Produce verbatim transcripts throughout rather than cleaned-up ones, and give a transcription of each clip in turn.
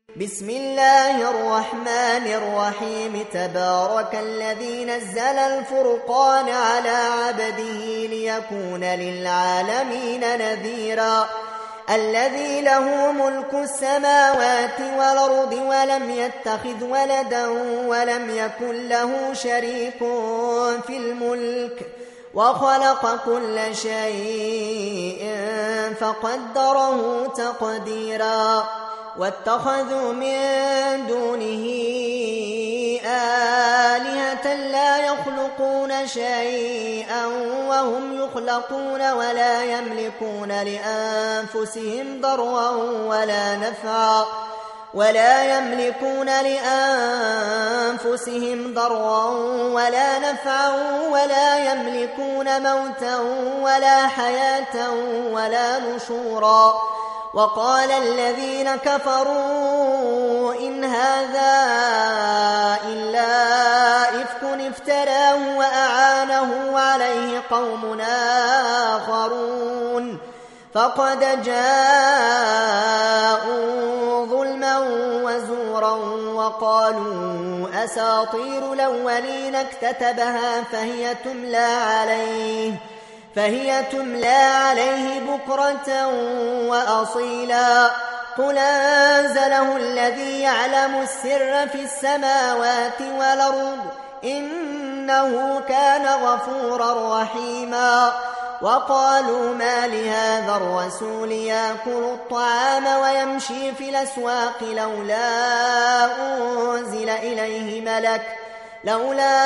بسم الله الرحمن الرحيم تبارك الذي نزل الفرقان على عبده ليكون للعالمين نذيرا الذي له ملك السماوات والأرض ولم يتخذ ولدا ولم يكن له شريك في الملك وخلق كل شيء فقدره تقديرا واتخذوا من دونه آلهة لا يخلقون شيئا وهم يخلقون ولا يملكون لأنفسهم ضرا ولا نفعا ولا يملكون لأنفسهم ضرا ولا نفعا ولا يملكون موتا ولا حياة ولا نشورا وقال الذين كفروا إن هذا إلا إفك افتراه وأعانه عليه قوم آخرون فقد جاءوا ظلما وزورا وقالوا أساطير الأولين اكتتبها فهي تملى عليه فهي تملى عليه بكرة وأصيلا قل أنزله الذي يعلم السر في السماوات والأرض إنه كان غفورا رحيما وقالوا ما لهذا الرسول يأكل الطعام ويمشي في الأسواق لولا أنزل إليه ملك لولا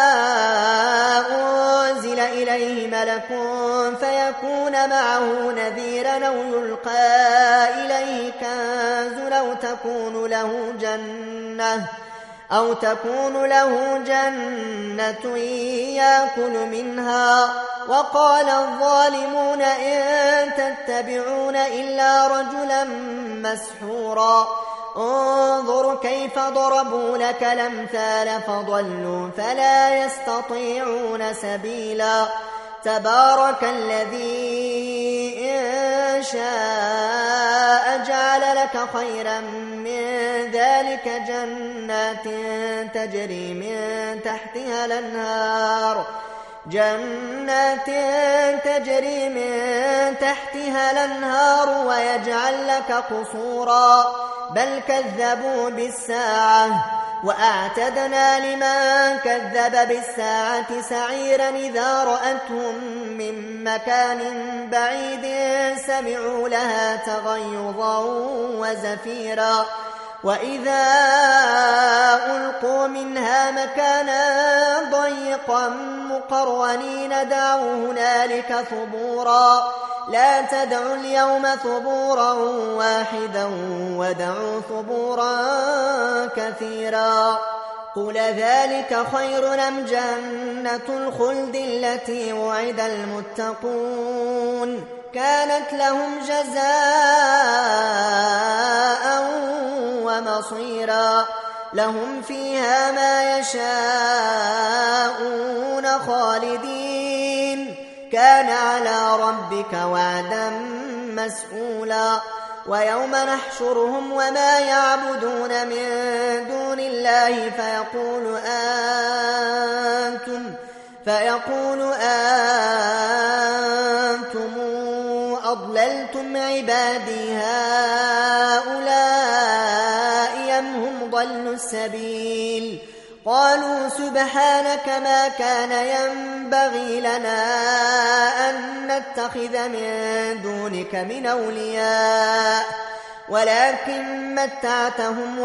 أنزل إليه ملك فيكون معه نذيرا أو يلقى إليه كنز أو تكون له جنة أو تكون له جنة يأكل منها وقال الظالمون إن تتبعون إلا رجلا مسحورا انظر كيف ضربوا لك الأمثال فضلوا فلا يستطيعون سبيلا تبارك الذي إن شاء جعل لك خيرا من ذلك جنات تجري من تحتها الأنهار جنات تجري من تحتها الأنهار ويجعل لك قصورا بل كذبوا بالساعة وأعتدنا لمن كذب بالساعة سعيرا إذا رأتهم من مكان بعيد سمعوا لها تغيظا وزفيرا وإذا ألقوا منها مكانا ضيقا مقرنين دعوا هنالك ثبورا لا تدعوا اليوم ثبورا واحدا ودعوا ثبورا كثيرا قل ذلك خير أم جنة الخلد التي وعد المتقون كانت لهم جزاء ومصيرا لهم فيها ما يشاءون خالدين كان على ربك وعدا مسئولا ويوم نحشرهم وما يعبدون من دون الله فيقول أنتم فيقول أنتم أضللتم عبادي هؤلاء أم هم ضلوا السبيل قالوا سبحانك ما كان ينبغي لنا أن نتخذ من دونك من أولياء ولكن متعتهم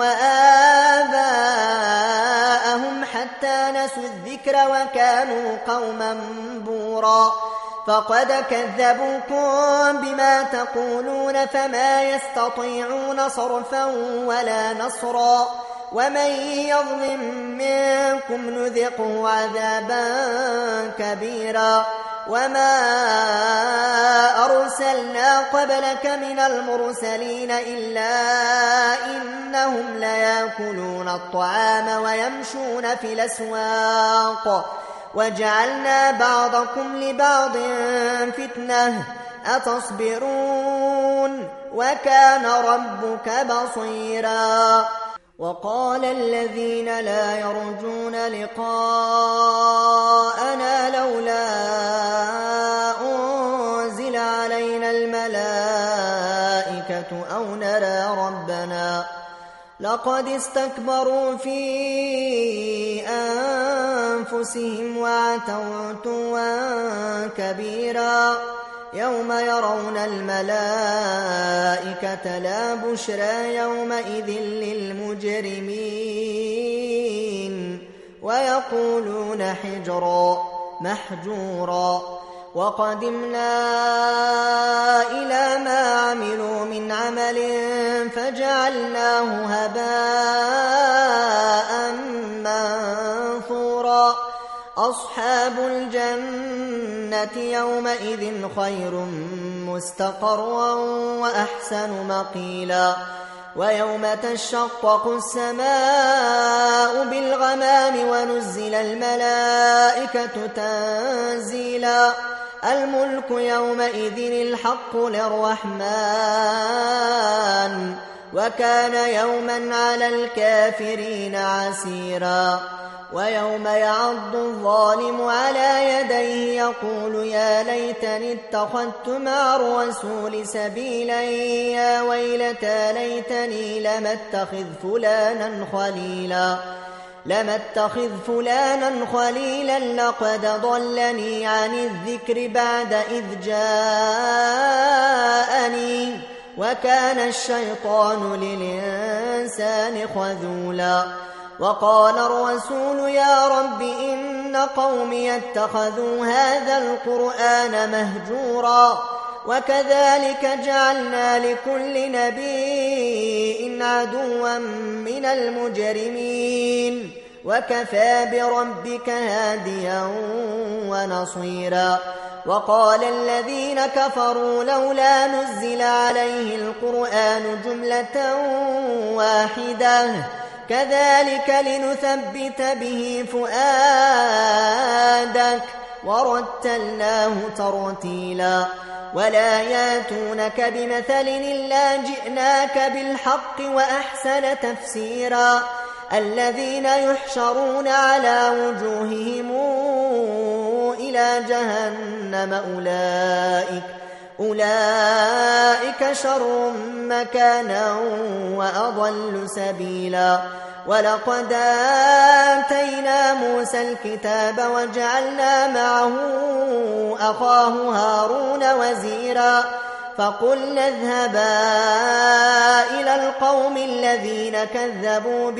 وآباءهم حتى نسوا الذكر وكانوا قوما بورا فقد كذبوكم بما تقولون فما يستطيعون صرفا ولا نصرا ومن يظلم منكم نذقه عذابا كبيرا وما أرسلنا قبلك من المرسلين إلا إنهم ليأكلون الطعام ويمشون في الأسواق وجعلنا بعضكم لبعض فتنة أتصبرون وكان ربك بصيرا. وقال الذين لا يرجون لقاءنا لولا أنزل علينا الملائكة أو نرى ربنا لقد استكبروا في أنفسهم وعتوا عتوا كبيرا. يوم يرون الملائكة لا بشرى يومئذ للمجرمين ويقولون حجرا محجورا. وقدمنا إلى ما عملوا من عمل فجعلناه هباء منثورا. أصحاب الجنة يومئذ خير مستقرا وأحسن مقيلا. ويوم تشقق السماء بالغمام ونزل الملائكة تنزيلا. الملك يومئذ الحق للرحمن وكان يوما على الكافرين عسيرا. ويوم يعض الظالم على يديه يقول يا ليتني اتخذت مع الرسول سبيلا يا ويلتى ليتني لم اتخذ فلانا خليلا لم اتخذ فلانا خليلا لقد ضلني عن الذكر بعد إذ جاءني وكان الشيطان للإنسان خذولا. وقال الرسول يا رب إن قومي اتخذوا هذا القرآن مهجورا. وكذلك جعلنا لكل نبي عدوا من المجرمين وكفى بربك هاديا ونصيرا. وقال الذين كفروا لولا نزل عليه القرآن جملة واحدة كذلك لنثبت به فؤادك ورتلناه ترتيلا. ولا ياتونك بمثل إلا جئناك بالحق وأحسن تفسيرا. الذين يحشرون على وجوههم إلى جهنم أولئك أولئك شر مكانا وأضل سبيلا. ولقد آتينا موسى الكتاب وجعلنا معه أخاه هارون وزيرا. فقلنا اذهبا إلى القوم الذين كذبوا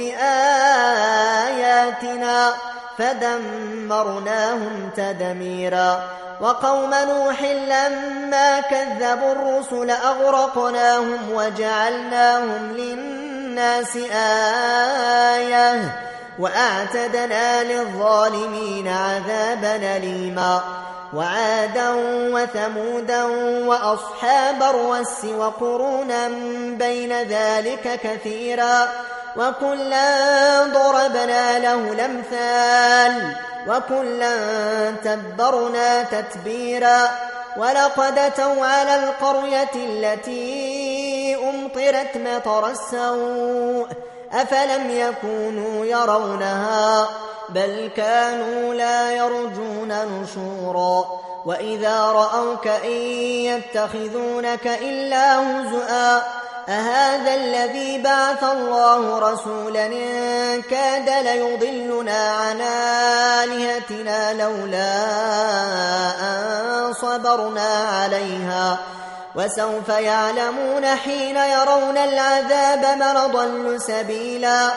بآياتنا فدمرناهم تدميرا. وقوم نوح لما كذبوا الرسل أغرقناهم وجعلناهم للناس آية وأعتدنا للظالمين عذابا أليما. وعادا وثمودا وأصحاب الرس وقرونا بين ذلك كثيرا. وكلا ضربنا له الأمثال وكلا تبرنا تتبيرا. ولقد أتوا على القرية التي أمطرت مطر السوء أفلم يكونوا يرونها بل كانوا لا يرجون نشورا. وإذا رأوك إن يتخذونك إلا هزؤا أهذا الذي بعث الله رسولا إن كاد ليضلنا عن آلهتنا لولا أن صبرنا عليها. وسوف يعلمون حين يرون العذاب من ضل سبيلا.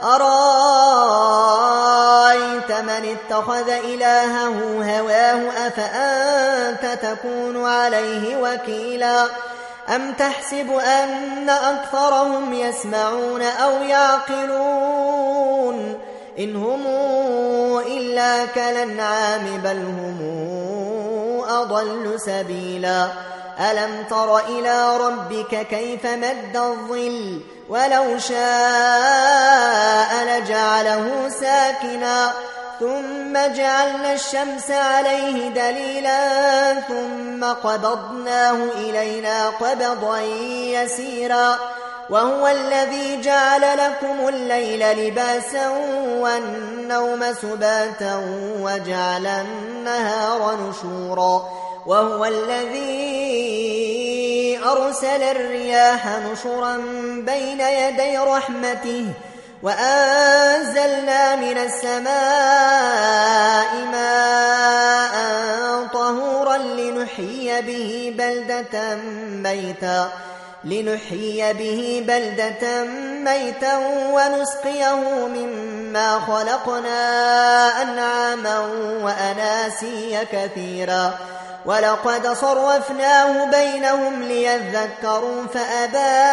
أرأيت من اتخذ إلهه هواه أفأنت تكون عليه وكيلا. أم تحسب أن أكثرهم يسمعون أو يعقلون إن هم إلا كالأنعام بل هم أضل سبيلا. ألم تر إلى ربك كيف مد الظل ولو شاء لجعله ساكنا ثم جعلنا الشمس عليه دليلا ثم قبضناه إلينا قبضا يسيرا وهو الذي جعل لكم الليل لباسا والنوم سباتا وجعل النهار نشورا وهو الذي أرسل الرياح نشرا بين يدي رحمته وأنزلنا من السماء ماء طهورا لنحيي به بلدة ميتا لنحيي به بلدة ميتا ونسقيه مما خلقنا أنعاما وأناسيا كثيرا ولقد صرفناه بينهم ليذكروا فأبى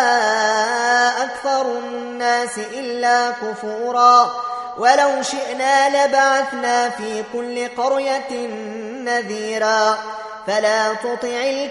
أكثر الناس إلا كفورا ولو شئنا لبعثنا في كل قرية نذيرا فلا تطع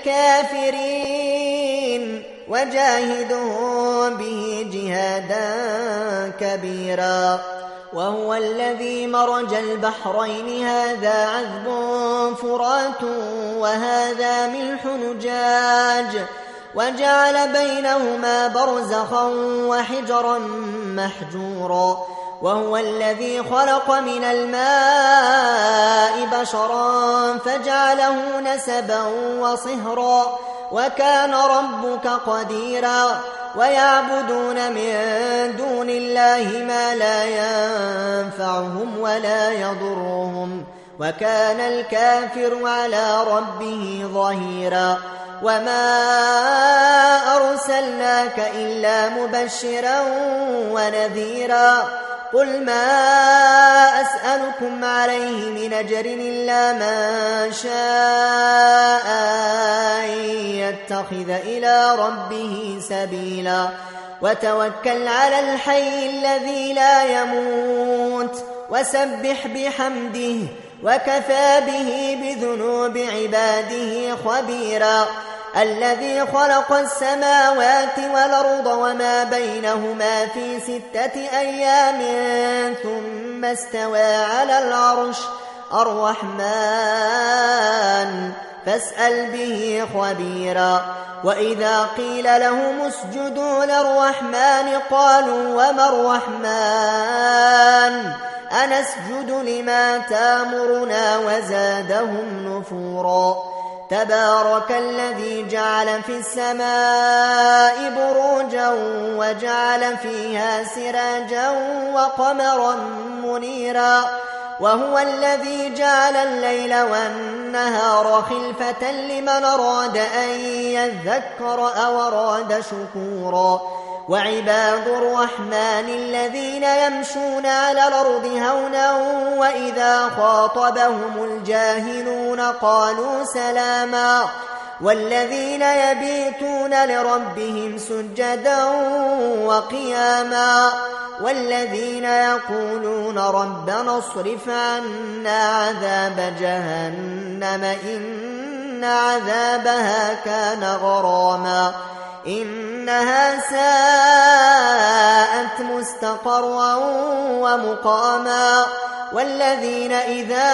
الكافرين وجاهدهم به جهادا كبيرا وهو الذي مرج البحرين هذا عذب فرات وهذا ملح نجاج وجعل بينهما برزخا وحجرا محجورا وهو الذي خلق من الماء بشرا فجعله نسبا وصهرا وكان ربك قديرا ويعبدون من دون الله ما لا ينفعهم ولا يضرهم وكان الكافر على ربه ظهيرا وما أرسلناك إلا مبشرا ونذيرا قل ما أسألكم عليه من أجر إلا من شاء أن يتخذ إلى ربه سبيلا وتوكل على الحي الذي لا يموت وسبح بحمده وكفى به بذنوب عباده خبيرا الذي خلق السماوات والأرض وما بينهما في ستة أيام ثم استوى على العرش الرحمن فاسأل به خبيرا وإذا قيل لهم اسجدوا للرحمن قالوا وما الرحمن أنسجد لما تامرنا وزادهم نفورا تبارك الذي جعل في السماء بروجا وجعل فيها سراجا وقمرا منيرا وهو الذي جعل الليل والنهار خلفة لمن أراد أن يذكر أو أراد شكورا وعباد الرحمن الذين يمشون على الأرض هونا وإذا خاطبهم الجاهلون قالوا سلاما والذين يبيتون لربهم سجدا وقياما والذين يقولون ربنا اصرف عنا عذاب جهنم إن عذابها كان غراما إنها ساءت مستقرا ومقاما والذين إذا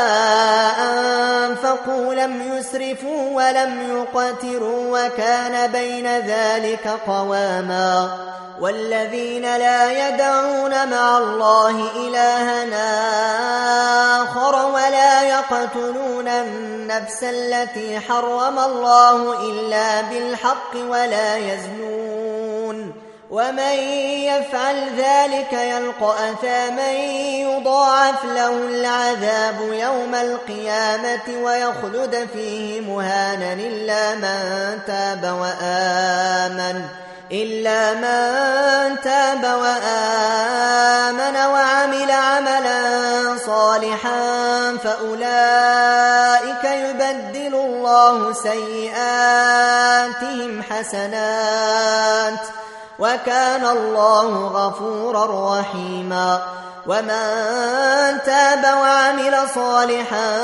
أنفقوا لم يسرفوا ولم يقتروا وكان بين ذلك قواما والذين لا يدعون مع الله إلها آخر ولا يقتلون النفس التي حرم الله إلا بالحق ولا يزنون ومن يفعل ذلك يلقى أثاما يضاعف له العذاب يوم القيامة ويخلد فيه مهانا إلا من تاب وآمن إلا من تاب وآمن وعمل عملا صالحا فأولئك يبدل الله سيئاتهم حسنات وكان الله غفورا رحيما ومن تاب وعمل صالحا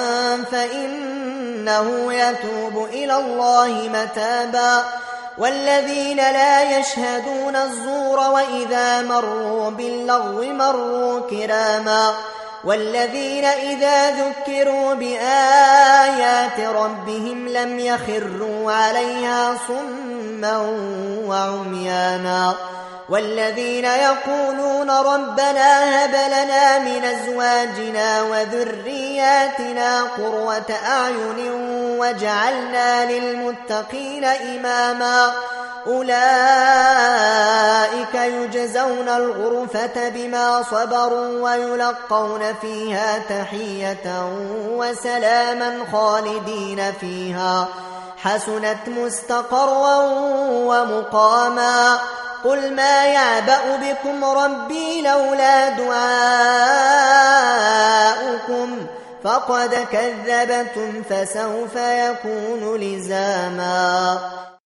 فإنه يتوب إلى الله متابا والذين لا يشهدون الزور وإذا مروا باللغو مروا كراما والذين إذا ذكروا بآيات ربهم لم يخروا عليها صما وعميانا والذين يقولون ربنا هب لنا من أزواجنا وذرياتنا قرة أعين واجعلنا للمتقين إماما أولئك يجزون الغرفة بما صبروا ويلقون فيها تحية وسلاما خالدين فيها حسنت مستقرا ومقاما قل ما يعبأ بكم ربي لولا دعاؤكم فقد كذبتم فسوف يكون لزاما.